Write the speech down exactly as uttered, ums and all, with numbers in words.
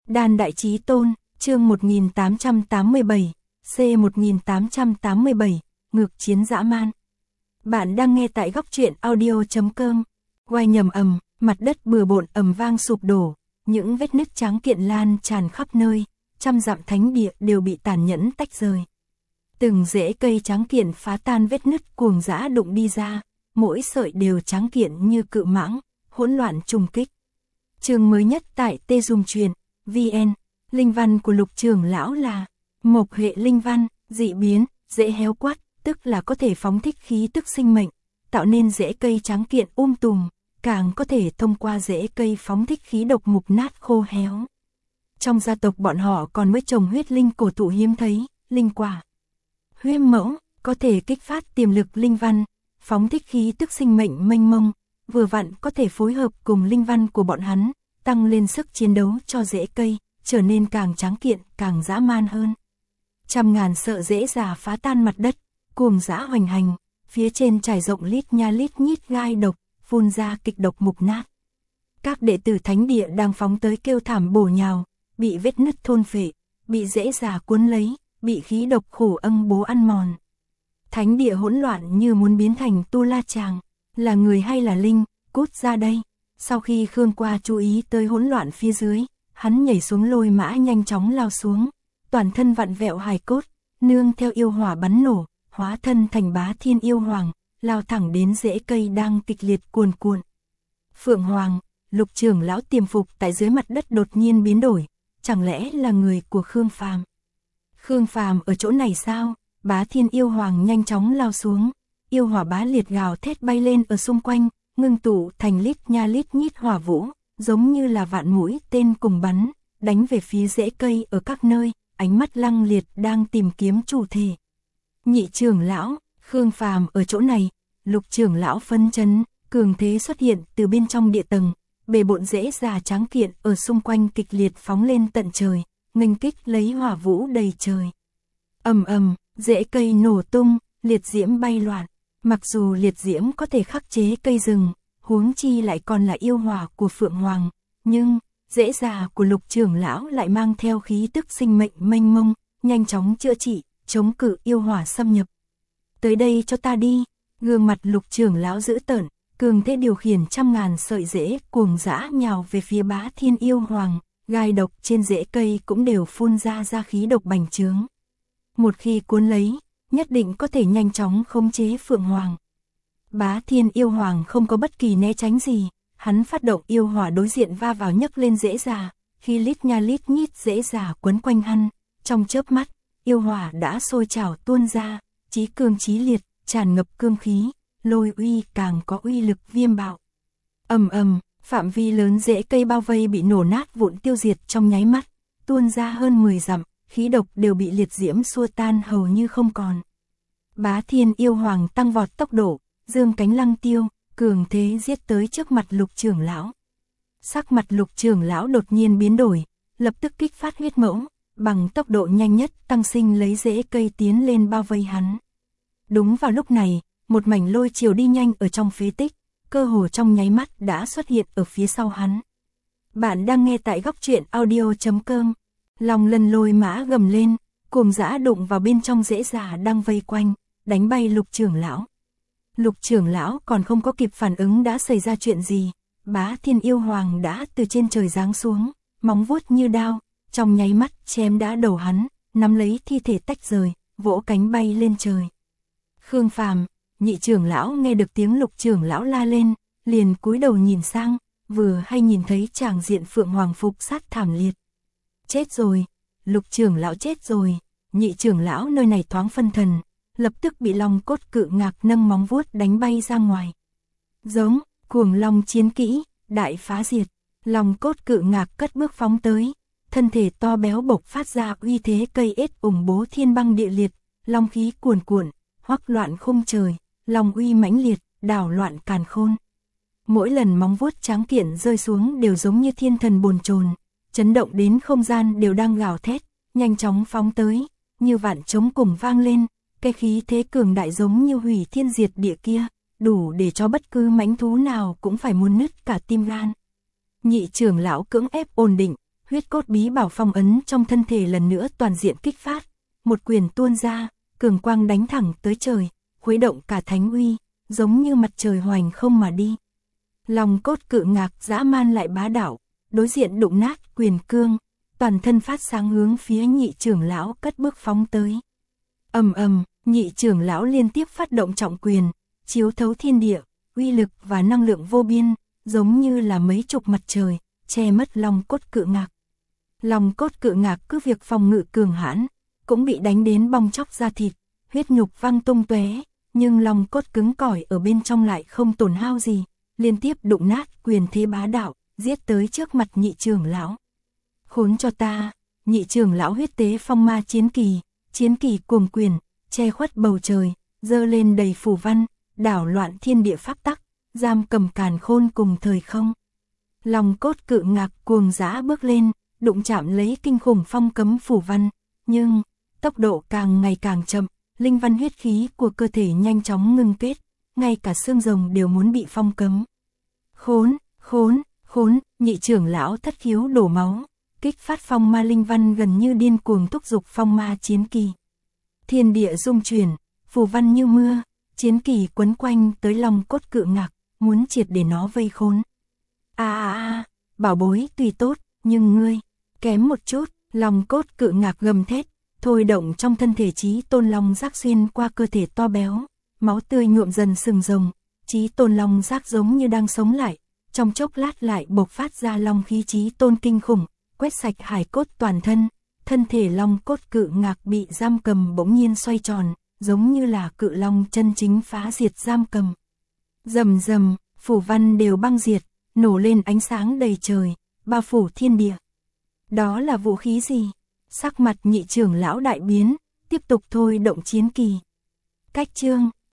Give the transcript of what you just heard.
Đan Đại Chí Tôn, chương một nghìn tám trăm tám mươi bảy, C một nghìn tám trăm tám mươi bảy, ngược chiến dã man. Bạn đang nghe tại góc truyện audio chấm com. Quay nhầm ầm, mặt đất bừa bộn ầm vang sụp đổ, những vết nứt trắng kiện lan tràn khắp nơi, trăm dặm thánh địa đều bị tàn nhẫn tách rời. Từng rễ cây trắng kiện phá tan vết nứt cuồng dã đụng đi ra, mỗi sợi đều trắng kiện như cự mãng, hỗn loạn trùng kích. Chương mới nhất tại Tê Dung Truyện, vê en, linh văn của Lục trưởng lão là Mộc hệ linh văn, dị biến, rễ héo quát, tức là có thể phóng thích khí tức sinh mệnh, tạo nên rễ cây trắng kiện um tùm, càng có thể thông qua rễ cây phóng thích khí độc mục nát khô héo. Trong gia tộc bọn họ còn mới trồng huyết linh cổ thụ hiếm thấy, linh quả huyết mẫu, có thể kích phát tiềm lực linh văn, phóng thích khí tức sinh mệnh mênh mông, vừa vặn có thể phối hợp cùng linh văn của bọn hắn, tăng lên sức chiến đấu cho rễ cây, trở nên càng trắng kiện, càng dã man hơn. Trăm ngàn sợi rễ già phá tan mặt đất, cuồng dã hoành hành, phía trên trải rộng lít nha lít nhít gai độc, phun ra kịch độc mục nát. Các đệ tử thánh địa đang phóng tới kêu thảm bổ nhào, bị vết nứt thôn phệ, bị rễ già cuốn lấy, bị khí độc khổ âng bố ăn mòn. Thánh địa hỗn loạn như muốn biến thành tu la tràng, là người hay là linh, cút ra đây. Sau khi Khương Qua chú ý tới hỗn loạn phía dưới, hắn nhảy xuống lôi mã nhanh chóng lao xuống, toàn thân vặn vẹo hài cốt, nương theo yêu hỏa bắn nổ, hóa thân thành Bá Thiên yêu hoàng, lao thẳng đến rễ cây đang kịch liệt cuồn cuộn. Phượng Hoàng, Lục trưởng lão tiềm phục tại dưới mặt đất đột nhiên biến đổi, chẳng lẽ là người của Khương Phàm? Khương Phàm ở chỗ này sao? Bá Thiên yêu hoàng nhanh chóng lao xuống, yêu hỏa bá liệt gào thét bay lên ở xung quanh, ngưng tụ thành lít nha lít nhít hỏa vũ, giống như là vạn mũi tên cùng bắn, đánh về phía rễ cây ở các nơi, ánh mắt lăng liệt đang tìm kiếm chủ thể. Nhị trưởng lão, Khương Phàm ở chỗ này, Lục trưởng lão phân chấn, cường thế xuất hiện từ bên trong địa tầng, bề bộn rễ già trắng kiện ở xung quanh kịch liệt phóng lên tận trời, nghênh kích lấy hỏa vũ đầy trời. Ầm ầm, rễ cây nổ tung, liệt diễm bay loạn. Mặc dù liệt diễm có thể khắc chế cây rừng, huống chi lại còn là yêu hỏa của Phượng Hoàng, nhưng rễ già của Lục trưởng lão lại mang theo khí tức sinh mệnh mênh mông, nhanh chóng chữa trị, chống cự yêu hỏa xâm nhập. Tới đây cho ta đi, gương mặt Lục trưởng lão dữ tợn, cường thế điều khiển trăm ngàn sợi rễ cuồng dã nhào về phía Bá Thiên yêu hoàng, gai độc trên rễ cây cũng đều phun ra ra khí độc bành trướng. Một khi cuốn lấy, nhất định có thể nhanh chóng khống chế Phượng Hoàng. Bá Thiên yêu hoàng không có bất kỳ né tránh gì, hắn phát động yêu hỏa đối diện va vào nhấc lên rễ già, khi lít nha lít nhít rễ già quấn quanh hắn, trong chớp mắt, yêu hỏa đã sôi trào tuôn ra, chí cương chí liệt, tràn ngập cương khí, lôi uy càng có uy lực viêm bạo. Ầm ầm, phạm vi lớn rễ cây bao vây bị nổ nát vụn tiêu diệt trong nháy mắt, tuôn ra hơn mười dặm, khí độc đều bị liệt diễm xua tan hầu như không còn. Bá Thiên yêu hoàng tăng vọt tốc độ, dương cánh lăng tiêu, cường thế giết tới trước mặt Lục trưởng lão. Sắc mặt Lục trưởng lão đột nhiên biến đổi, lập tức kích phát huyết mẫu, bằng tốc độ nhanh nhất tăng sinh lấy rễ cây tiến lên bao vây hắn. Đúng vào lúc này, một mảnh lôi chiều đi nhanh ở trong phế tích, cơ hồ trong nháy mắt đã xuất hiện ở phía sau hắn. Bạn đang nghe tại góc truyện audio chấm com. Long Lân lôi mã gầm lên, cuồng dã đụng vào bên trong rễ già đang vây quanh, đánh bay Lục trưởng lão. Lục trưởng lão còn không có kịp phản ứng đã xảy ra chuyện gì, Bá Thiên yêu hoàng đã từ trên trời giáng xuống, móng vuốt như đao, trong nháy mắt chém đã đầu hắn, nắm lấy thi thể tách rời, vỗ cánh bay lên trời. Khương Phàm, nhị trưởng lão nghe được tiếng Lục trưởng lão la lên, liền cúi đầu nhìn sang, vừa hay nhìn thấy tràng diện Phượng Hoàng phục sát thảm liệt. Chết rồi, Lục trưởng lão chết rồi, nhị trưởng lão nơi này thoáng phân thần, lập tức bị long cốt cự ngạc nâng móng vuốt đánh bay ra ngoài. Giống, cuồng long chiến kỹ, đại phá diệt, long cốt cự ngạc cất bước phóng tới, thân thể to béo bộc phát ra uy thế cây ết ủng bố thiên băng địa liệt, long khí cuồn cuộn, hoắc loạn khung trời, long uy mãnh liệt, đảo loạn càn khôn. Mỗi lần móng vuốt trắng kiện rơi xuống đều giống như thiên thần bồn chồn, chấn động đến không gian đều đang gào thét, nhanh chóng phóng tới, như vạn trống cùng vang lên, cái khí thế cường đại giống như hủy thiên diệt địa kia, đủ để cho bất cứ mãnh thú nào cũng phải muốn nứt cả tim gan. Nhị trưởng lão cưỡng ép ổn định, huyết cốt bí bảo phong ấn trong thân thể lần nữa toàn diện kích phát, một quyền tuôn ra, cường quang đánh thẳng tới trời, khuấy động cả thánh uy, giống như mặt trời hoành không mà đi. Long cốt cự ngạc dã man lại bá đạo, đối diện đụng nát quyền cương, toàn thân phát sáng hướng phía nhị trưởng lão cất bước phóng tới. Ầm ầm, nhị trưởng lão liên tiếp phát động trọng quyền, chiếu thấu thiên địa, uy lực và năng lượng vô biên, giống như là mấy chục mặt trời, che mất long cốt cự ngạc. Long cốt cự ngạc cứ việc phòng ngự cường hãn, cũng bị đánh đến bong chóc da thịt, huyết nhục văng tung tóe, nhưng long cốt cứng cỏi ở bên trong lại không tổn hao gì, liên tiếp đụng nát quyền thế bá đạo, giết tới trước mặt nhị trưởng lão. Khốn cho ta, nhị trưởng lão huyết tế phong ma chiến kỳ, chiến kỳ cuồng quyền, che khuất bầu trời, dơ lên đầy phù văn, đảo loạn thiên địa pháp tắc, giam cầm càn khôn cùng thời không. Long cốt cự ngạc cuồng dã bước lên, đụng chạm lấy kinh khủng phong cấm phù văn, nhưng tốc độ càng ngày càng chậm, linh văn huyết khí của cơ thể nhanh chóng ngưng kết, ngay cả xương rồng đều muốn bị phong cấm. Khốn, khốn, khốn, nhị trưởng lão thất khiếu đổ máu, kích phát phong ma linh văn gần như điên cuồng thúc giục phong ma chiến kỳ. Thiên địa rung chuyển, phù văn như mưa, chiến kỳ quấn quanh tới long cốt cự ngạc, muốn triệt để nó vây khốn. A a a, bảo bối tuy tốt, nhưng ngươi kém một chút, long cốt cự ngạc gầm thét, thôi động trong thân thể chí tôn long giác xuyên qua cơ thể to béo, máu tươi nhuộm dần sừng rồng, chí tôn long giác giống như đang sống lại, trong chốc lát lại bộc phát ra long khí chí tôn kinh khủng, quét sạch hải cốt toàn thân, thân thể long cốt cự ngạc bị giam cầm bỗng nhiên xoay tròn, giống như là cự long chân chính phá diệt giam cầm. Rầm rầm, phủ văn đều băng diệt, nổ lên ánh sáng đầy trời, bao phủ thiên địa. Đó là vũ khí gì? Sắc mặt nhị trưởng lão đại biến, tiếp tục thôi động chiến kỳ. Cách chương